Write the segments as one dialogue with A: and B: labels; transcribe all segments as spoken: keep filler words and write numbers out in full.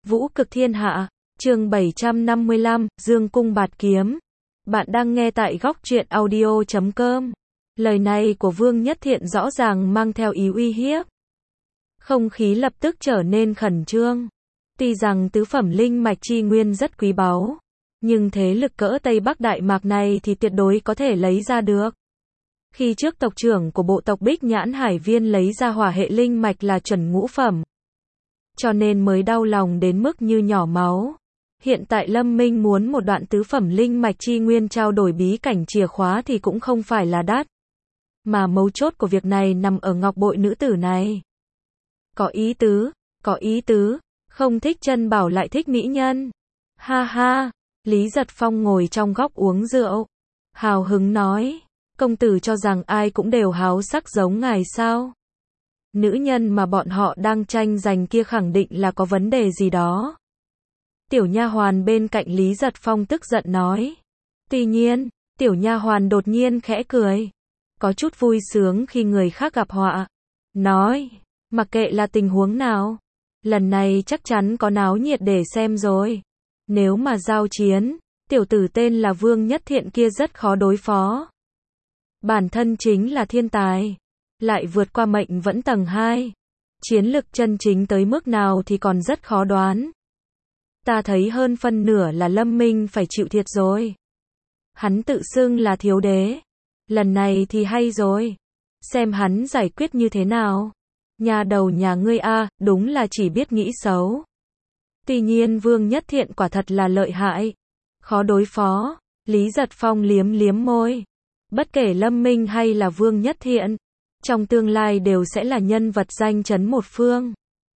A: Vũ cực thiên hạ, chương bảy trăm năm mươi lăm, Dương cung bạt kiếm. Bạn đang nghe tại góc truyện audio chấm com. Lời này của Vương Nhất Thiện rõ ràng mang theo ý uy hiếp. Không khí lập tức trở nên khẩn trương. Tuy rằng tứ phẩm linh mạch chi nguyên rất quý báu, nhưng thế lực cỡ Tây Bắc Đại Mạc này thì tuyệt đối có thể lấy ra được. Khi trước tộc trưởng của bộ tộc Bích Nhãn Hải Viên lấy ra hỏa hệ linh mạch là chuẩn ngũ phẩm, cho nên mới đau lòng đến mức như nhỏ máu. Hiện tại Lâm Minh muốn một đoạn tứ phẩm linh mạch chi nguyên trao đổi bí cảnh chìa khóa thì cũng không phải là đắt. Mà mấu chốt của việc này nằm ở ngọc bội nữ tử này. Có ý tứ, có ý tứ, không thích chân bảo lại thích mỹ nhân. Ha ha, Lý Giật Phong ngồi trong góc uống rượu, hào hứng nói, công tử cho rằng ai cũng đều háo sắc giống ngài sao? Nữ nhân mà bọn họ đang tranh giành kia khẳng định là có vấn đề gì đó. Tiểu nha hoàn bên cạnh Lý Giật Phong tức giận nói. Tuy nhiên, tiểu nha hoàn đột nhiên khẽ cười, có chút vui sướng khi người khác gặp họa. Nói, mặc kệ là tình huống nào, lần này chắc chắn có náo nhiệt để xem rồi. Nếu mà giao chiến, tiểu tử tên là Vương Nhất Thiện kia rất khó đối phó. Bản thân chính là thiên tài, lại vượt qua mệnh vẫn tầng hai. Chiến lực chân chính tới mức nào thì còn rất khó đoán. Ta thấy hơn phân nửa là Lâm Minh phải chịu thiệt rồi. Hắn tự xưng là thiếu đế. Lần này thì hay rồi. Xem hắn giải quyết như thế nào. Nhà đầu nhà ngươi a, đúng là chỉ biết nghĩ xấu. Tuy nhiên Vương Nhất Thiện quả thật là lợi hại, khó đối phó. Lý Giật Phong liếm liếm môi. Bất kể Lâm Minh hay là Vương Nhất Thiện, trong tương lai đều sẽ là nhân vật danh chấn một phương.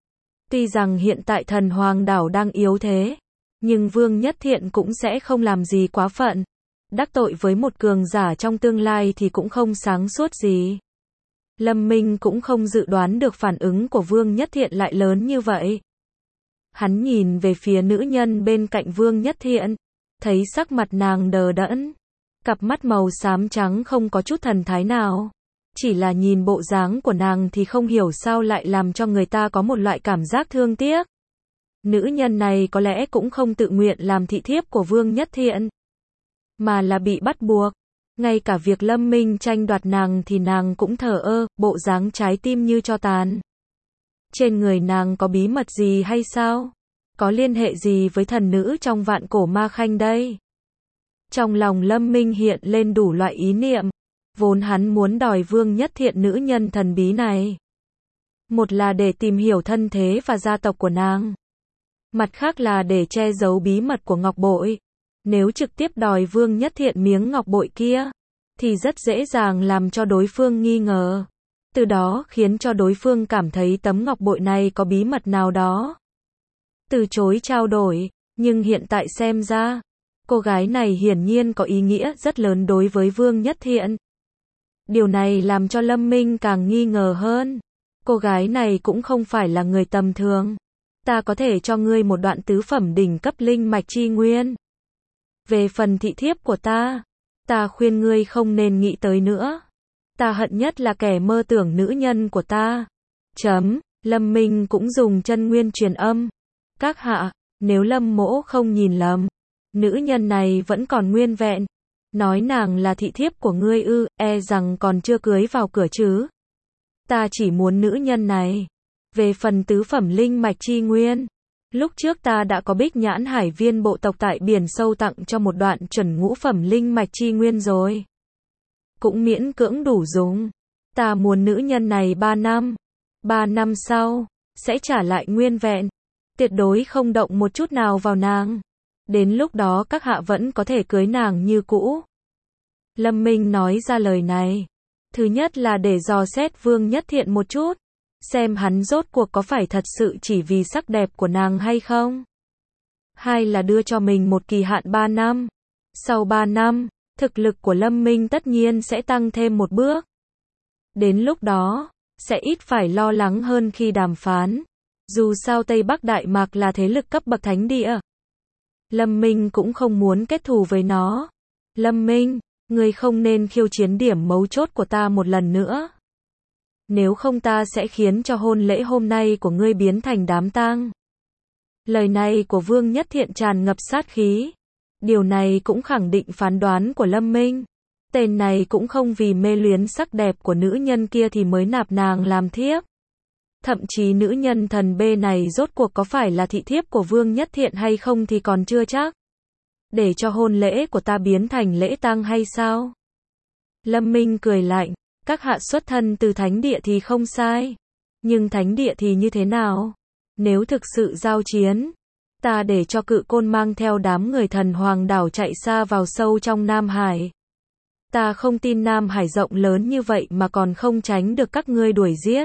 A: Tuy rằng hiện tại Thần Hoàng đảo đang yếu thế, nhưng Vương Nhất Thiện cũng sẽ không làm gì quá phận. Đắc tội với một cường giả trong tương lai thì cũng không sáng suốt gì. Lâm Minh cũng không dự đoán được phản ứng của Vương Nhất Thiện lại lớn như vậy. Hắn nhìn về phía nữ nhân bên cạnh Vương Nhất Thiện, thấy sắc mặt nàng đờ đẫn, cặp mắt màu xám trắng không có chút thần thái nào. Chỉ là nhìn bộ dáng của nàng thì không hiểu sao lại làm cho người ta có một loại cảm giác thương tiếc. Nữ nhân này có lẽ cũng không tự nguyện làm thị thiếp của Vương Nhất Thiện, mà là bị bắt buộc. Ngay cả việc Lâm Minh tranh đoạt nàng thì nàng cũng thờ ơ, bộ dáng trái tim như tro tàn. Trên người nàng có bí mật gì hay sao? Có liên hệ gì với thần nữ trong vạn cổ ma khanh đây? Trong lòng Lâm Minh hiện lên đủ loại ý niệm. Vốn hắn muốn đòi Vương Nhất Thiện nữ nhân thần bí này. Một là để tìm hiểu thân thế và gia tộc của nàng. Mặt khác là để che giấu bí mật của ngọc bội. Nếu trực tiếp đòi Vương Nhất Thiện miếng ngọc bội kia, thì rất dễ dàng làm cho đối phương nghi ngờ. Từ đó khiến cho đối phương cảm thấy tấm ngọc bội này có bí mật nào đó. Từ chối trao đổi, nhưng hiện tại xem ra, cô gái này hiển nhiên có ý nghĩa rất lớn đối với Vương Nhất Thiện. Điều này làm cho Lâm Minh càng nghi ngờ hơn. Cô gái này cũng không phải là người tầm thường. Ta có thể cho ngươi một đoạn tứ phẩm đỉnh cấp linh mạch chi nguyên. Về phần thị thiếp của ta, ta khuyên ngươi không nên nghĩ tới nữa. Ta hận nhất là kẻ mơ tưởng nữ nhân của ta. Chấm, Lâm Minh cũng dùng chân nguyên truyền âm. Các hạ, nếu Lâm mỗ không nhìn lầm, nữ nhân này vẫn còn nguyên vẹn. Nói nàng là thị thiếp của ngươi ư, e rằng còn chưa cưới vào cửa chứ. Ta chỉ muốn nữ nhân này. Về phần tứ phẩm linh mạch chi nguyên, lúc trước ta đã có Bích Nhãn Hải Viên bộ tộc tại biển sâu tặng cho một đoạn chuẩn ngũ phẩm linh mạch chi nguyên rồi. Cũng miễn cưỡng đủ dùng. Ta muốn nữ nhân này ba năm. Ba năm sau, sẽ trả lại nguyên vẹn. Tuyệt đối không động một chút nào vào nàng. Đến lúc đó các hạ vẫn có thể cưới nàng như cũ. Lâm Minh nói ra lời này. Thứ nhất là để dò xét Vương Nhất Thiện một chút. Xem hắn rốt cuộc có phải thật sự chỉ vì sắc đẹp của nàng hay không. Hai là đưa cho mình một kỳ hạn ba năm. Sau ba năm, thực lực của Lâm Minh tất nhiên sẽ tăng thêm một bước. Đến lúc đó, sẽ ít phải lo lắng hơn khi đàm phán. Dù sao Tây Bắc Đại Mạc là thế lực cấp bậc thánh địa. Lâm Minh cũng không muốn kết thù với nó. Lâm Minh, ngươi không nên khiêu chiến điểm mấu chốt của ta một lần nữa. Nếu không ta sẽ khiến cho hôn lễ hôm nay của ngươi biến thành đám tang. Lời này của Vương Nhất Thiện tràn ngập sát khí. Điều này cũng khẳng định phán đoán của Lâm Minh. Tên này cũng không vì mê luyến sắc đẹp của nữ nhân kia thì mới nạp nàng làm thiếp. Thậm chí nữ nhân thần bê này rốt cuộc có phải là thị thiếp của Vương Nhất Thiện hay không thì còn chưa chắc. Để cho hôn lễ của ta biến thành lễ tang hay sao? Lâm Minh cười lạnh, các hạ xuất thân từ thánh địa thì không sai. Nhưng thánh địa thì như thế nào? Nếu thực sự giao chiến, ta để cho Cự Côn mang theo đám người Thần Hoàng đảo chạy xa vào sâu trong Nam Hải. Ta không tin Nam Hải rộng lớn như vậy mà còn không tránh được các ngươi đuổi giết.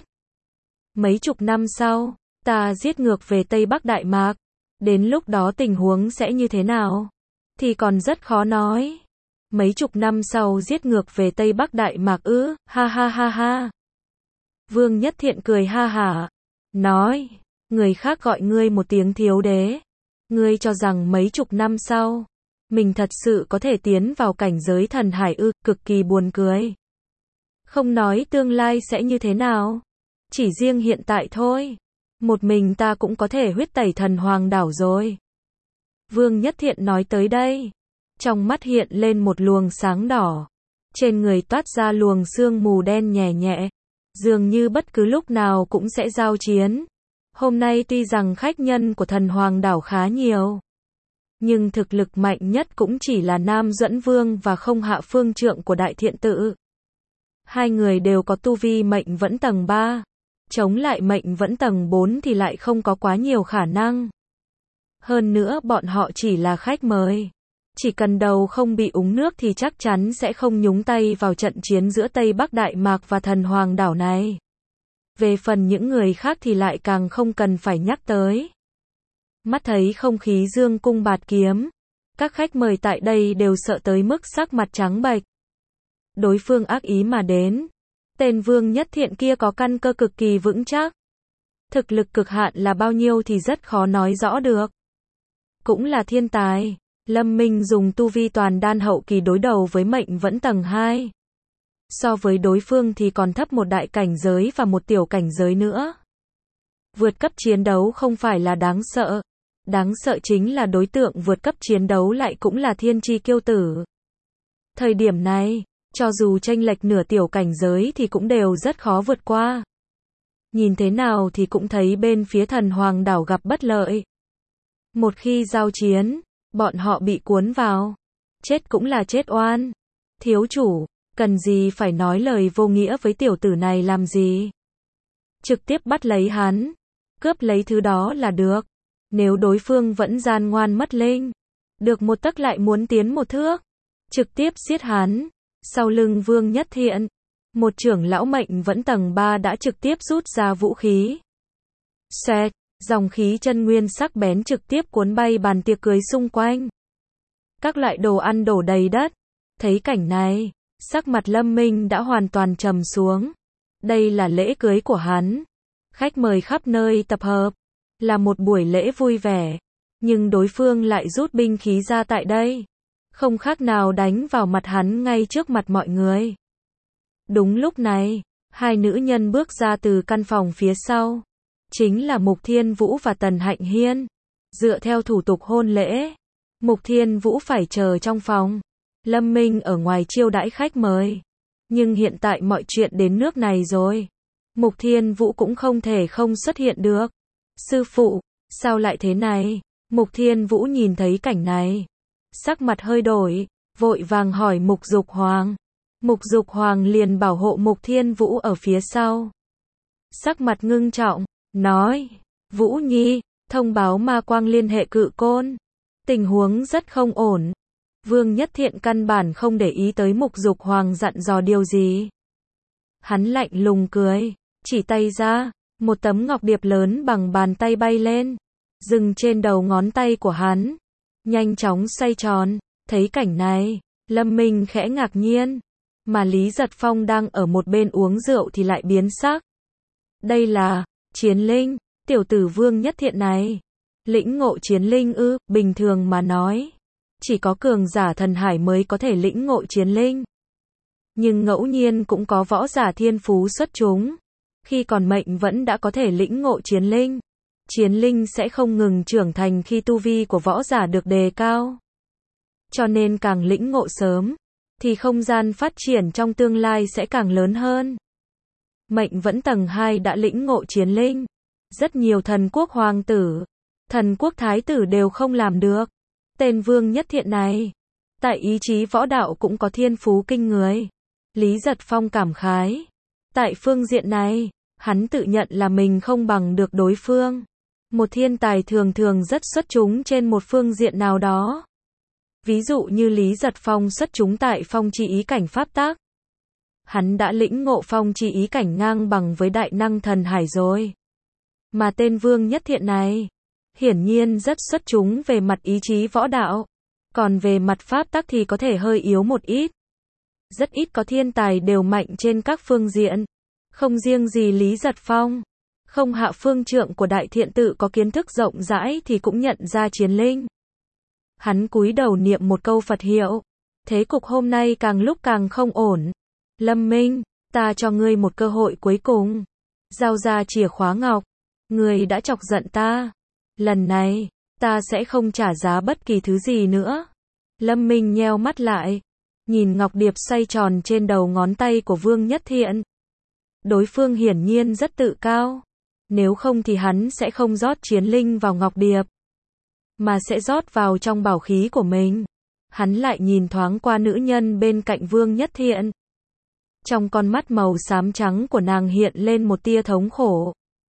A: Mấy chục năm sau, ta giết ngược về Tây Bắc Đại Mạc. Đến lúc đó tình huống sẽ như thế nào? Thì còn rất khó nói. Mấy chục năm sau giết ngược về Tây Bắc Đại Mạc ư, ha ha ha ha. Vương Nhất Thiện cười ha hả, nói, người khác gọi ngươi một tiếng thiếu đế. Ngươi cho rằng mấy chục năm sau, mình thật sự có thể tiến vào cảnh giới thần hải ư, cực kỳ buồn cười. Không nói tương lai sẽ như thế nào, chỉ riêng hiện tại thôi. Một mình ta cũng có thể huyết tẩy Thần Hoàng đảo rồi. Vương Nhất Thiện nói tới đây, trong mắt hiện lên một luồng sáng đỏ. Trên người toát ra luồng sương mù đen nhẹ nhẹ. Dường như bất cứ lúc nào cũng sẽ giao chiến. Hôm nay tuy rằng khách nhân của Thần Hoàng đảo khá nhiều, nhưng thực lực mạnh nhất cũng chỉ là Nam Duẫn Vương và Không Hạ Phương Trượng của Đại Thiện Tự. Hai người đều có tu vi mệnh vẫn tầng ba. Chống lại mệnh vẫn tầng bốn thì lại không có quá nhiều khả năng. Hơn nữa bọn họ chỉ là khách mời. Chỉ cần đầu không bị uống nước thì chắc chắn sẽ không nhúng tay vào trận chiến giữa Tây Bắc Đại Mạc và Thần Hoàng đảo này. Về phần những người khác thì lại càng không cần phải nhắc tới. Mắt thấy không khí dương cung bạt kiếm, các khách mời tại đây đều sợ tới mức sắc mặt trắng bệch. Đối phương ác ý mà đến. Tên Vương Nhất Thiện kia có căn cơ cực kỳ vững chắc. Thực lực cực hạn là bao nhiêu thì rất khó nói rõ được. Cũng là thiên tài. Lâm Minh dùng tu vi toàn đan hậu kỳ đối đầu với mệnh vẫn tầng hai. So với đối phương thì còn thấp một đại cảnh giới và một tiểu cảnh giới nữa. Vượt cấp chiến đấu không phải là đáng sợ. Đáng sợ chính là đối tượng vượt cấp chiến đấu lại cũng là thiên chi kiêu tử. Thời điểm này, cho dù chênh lệch nửa tiểu cảnh giới thì cũng đều rất khó vượt qua. Nhìn thế nào thì cũng thấy bên phía Thần Hoàng đảo gặp bất lợi. Một khi giao chiến, bọn họ bị cuốn vào. Chết cũng là chết oan. Thiếu chủ, cần gì phải nói lời vô nghĩa với tiểu tử này làm gì? Trực tiếp bắt lấy hắn. Cướp lấy thứ đó là được. Nếu đối phương vẫn gian ngoan mất linh. Được một tấc lại muốn tiến một thước. Trực tiếp giết hắn. Sau lưng Vương Nhất Thiện, một trưởng lão mệnh vẫn tầng ba đã trực tiếp rút ra vũ khí. Xoẹt, dòng khí chân nguyên sắc bén trực tiếp cuốn bay bàn tiệc cưới xung quanh. Các loại đồ ăn đổ đầy đất. Thấy cảnh này, sắc mặt Lâm Minh đã hoàn toàn trầm xuống. Đây là lễ cưới của hắn. Khách mời khắp nơi tập hợp. Là một buổi lễ vui vẻ. Nhưng đối phương lại rút binh khí ra tại đây. Không khác nào đánh vào mặt hắn ngay trước mặt mọi người. Đúng lúc này, hai nữ nhân bước ra từ căn phòng phía sau. Chính là Mục Thiên Vũ và Tần Hạnh Hiên. Dựa theo thủ tục hôn lễ, Mục Thiên Vũ phải chờ trong phòng. Lâm Minh ở ngoài chiêu đãi khách mời. Nhưng hiện tại mọi chuyện đến nước này rồi. Mục Thiên Vũ cũng không thể không xuất hiện được. Sư phụ, sao lại thế này? Mục Thiên Vũ nhìn thấy cảnh này. Sắc mặt hơi đổi, vội vàng hỏi Mục Dục Hoàng. Mục Dục Hoàng liền bảo hộ Mục Thiên Vũ ở phía sau. Sắc mặt ngưng trọng, nói, Vũ Nhi, thông báo ma quang liên hệ Cự Côn. Tình huống rất không ổn. Vương Nhất Thiện căn bản không để ý tới Mục Dục Hoàng dặn dò điều gì. Hắn lạnh lùng cười, chỉ tay ra, một tấm ngọc điệp lớn bằng bàn tay bay lên, dừng trên đầu ngón tay của hắn. Nhanh chóng xoay tròn, thấy cảnh này, Lâm Minh khẽ ngạc nhiên, mà Lý Giật Phong đang ở một bên uống rượu thì lại biến sắc. Đây là chiến linh, tiểu tử Vương Nhất Thiện này. Lĩnh ngộ chiến linh ư? Bình thường mà nói, chỉ có cường giả thần hải mới có thể lĩnh ngộ chiến linh. Nhưng ngẫu nhiên cũng có võ giả thiên phú xuất chúng, khi còn mệnh vẫn đã có thể lĩnh ngộ chiến linh. chiến linh sẽ không ngừng trưởng thành khi tu vi của võ giả được đề cao. Cho nên càng lĩnh ngộ sớm, thì không gian phát triển trong tương lai sẽ càng lớn hơn. Mệnh vẫn tầng hai đã lĩnh ngộ chiến linh. Rất nhiều thần quốc hoàng tử, thần quốc thái tử đều không làm được. Tên Vương Nhất Thiện này, tại ý chí võ đạo cũng có thiên phú kinh người. Lý Giật Phong cảm khái. Tại phương diện này, hắn tự nhận là mình không bằng được đối phương. Một thiên tài thường thường rất xuất chúng trên một phương diện nào đó. Ví dụ như Lý Giật Phong xuất chúng tại phong chi ý cảnh pháp tác. Hắn đã lĩnh ngộ phong chi ý cảnh ngang bằng với đại năng thần hải rồi. Mà tên Vương Nhất Thiện này, hiển nhiên rất xuất chúng về mặt ý chí võ đạo. Còn về mặt pháp tắc thì có thể hơi yếu một ít. Rất ít có thiên tài đều mạnh trên các phương diện. Không riêng gì Lý Giật Phong. Không Hạ Phương Trượng của Đại Thiện Tự có kiến thức rộng rãi thì cũng nhận ra chiến linh. Hắn cúi đầu niệm một câu Phật hiệu. Thế cục hôm nay càng lúc càng không ổn. Lâm Minh, ta cho ngươi một cơ hội cuối cùng. Giao ra chìa khóa ngọc. Ngươi đã chọc giận ta. Lần này, ta sẽ không trả giá bất kỳ thứ gì nữa. Lâm Minh nheo mắt lại. Nhìn ngọc điệp xoay tròn trên đầu ngón tay của Vương Nhất Thiện. Đối phương hiển nhiên rất tự cao. Nếu không thì hắn sẽ không rót chiến linh vào ngọc điệp, mà sẽ rót vào trong bảo khí của mình. Hắn lại nhìn thoáng qua nữ nhân bên cạnh Vương Nhất Thiện. Trong con mắt màu xám trắng của nàng hiện lên một tia thống khổ.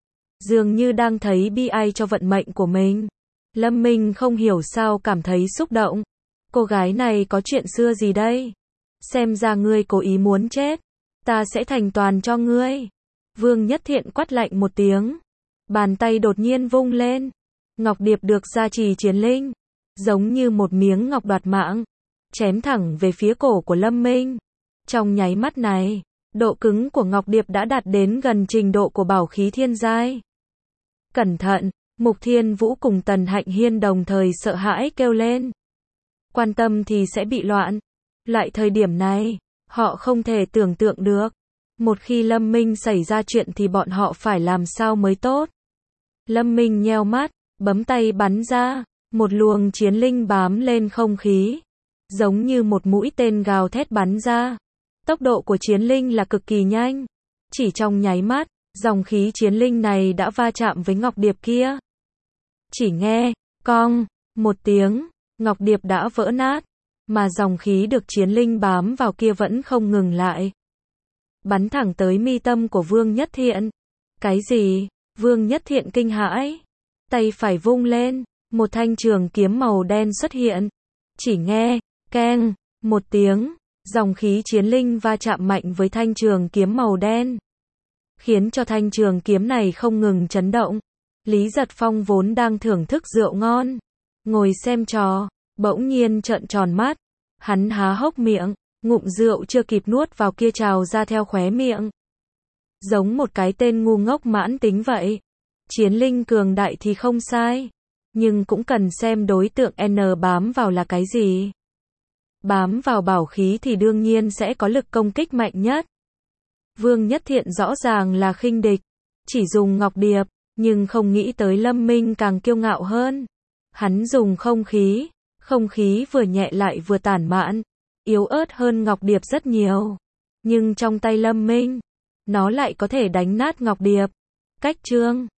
A: Dường như đang thấy bi ai cho vận mệnh của mình. Lâm Minh không hiểu sao cảm thấy xúc động. Cô gái này có chuyện xưa gì đây? Xem ra ngươi cố ý muốn chết. Ta sẽ thành toàn cho ngươi. Vương Nhất Thiện quát lạnh một tiếng. Bàn tay đột nhiên vung lên. Ngọc điệp được gia trì chiến linh. Giống như một miếng ngọc đoạt mạng. Chém thẳng về phía cổ của Lâm Minh. Trong nháy mắt này, độ cứng của ngọc điệp đã đạt đến gần trình độ của bảo khí thiên giai. Cẩn thận, Mục Thiên Vũ cùng Tần Hạnh Hiên đồng thời sợ hãi kêu lên. Quan tâm thì sẽ bị loạn. Loại thời điểm này, họ không thể tưởng tượng được. Một khi Lâm Minh xảy ra chuyện thì bọn họ phải làm sao mới tốt. Lâm Minh nheo mắt, bấm tay bắn ra. Một luồng chiến linh bám lên không khí. Giống như một mũi tên gào thét bắn ra. Tốc độ của chiến linh là cực kỳ nhanh. Chỉ trong nháy mắt, dòng khí chiến linh này đã va chạm với ngọc điệp kia. Chỉ nghe, cong, một tiếng, ngọc điệp đã vỡ nát. Mà dòng khí được chiến linh bám vào kia vẫn không ngừng lại. Bắn thẳng tới mi tâm của Vương Nhất Thiện. Cái gì? Vương Nhất Thiện kinh hãi. Tay phải vung lên, một thanh trường kiếm màu đen xuất hiện. Chỉ nghe, keng, một tiếng, dòng khí chiến linh va chạm mạnh với thanh trường kiếm màu đen. Khiến cho thanh trường kiếm này không ngừng chấn động. Lý Giật Phong vốn đang thưởng thức rượu ngon, ngồi xem trò, bỗng nhiên trợn tròn mắt. Hắn há hốc miệng, ngụm rượu chưa kịp nuốt vào kia trào ra theo khóe miệng. Giống một cái tên ngu ngốc mãn tính vậy. Chiến linh cường đại thì không sai, nhưng cũng cần xem đối tượng N bám vào là cái gì. Bám vào bảo khí thì đương nhiên sẽ có lực công kích mạnh nhất. Vương Nhất Thiện rõ ràng là khinh địch, chỉ dùng ngọc điệp, nhưng không nghĩ tới Lâm Minh càng kiêu ngạo hơn. Hắn dùng không khí, không khí vừa nhẹ lại vừa tản mạn, yếu ớt hơn ngọc điệp rất nhiều. Nhưng trong tay Lâm Minh, nó lại có thể đánh nát ngọc điệp. Cách chương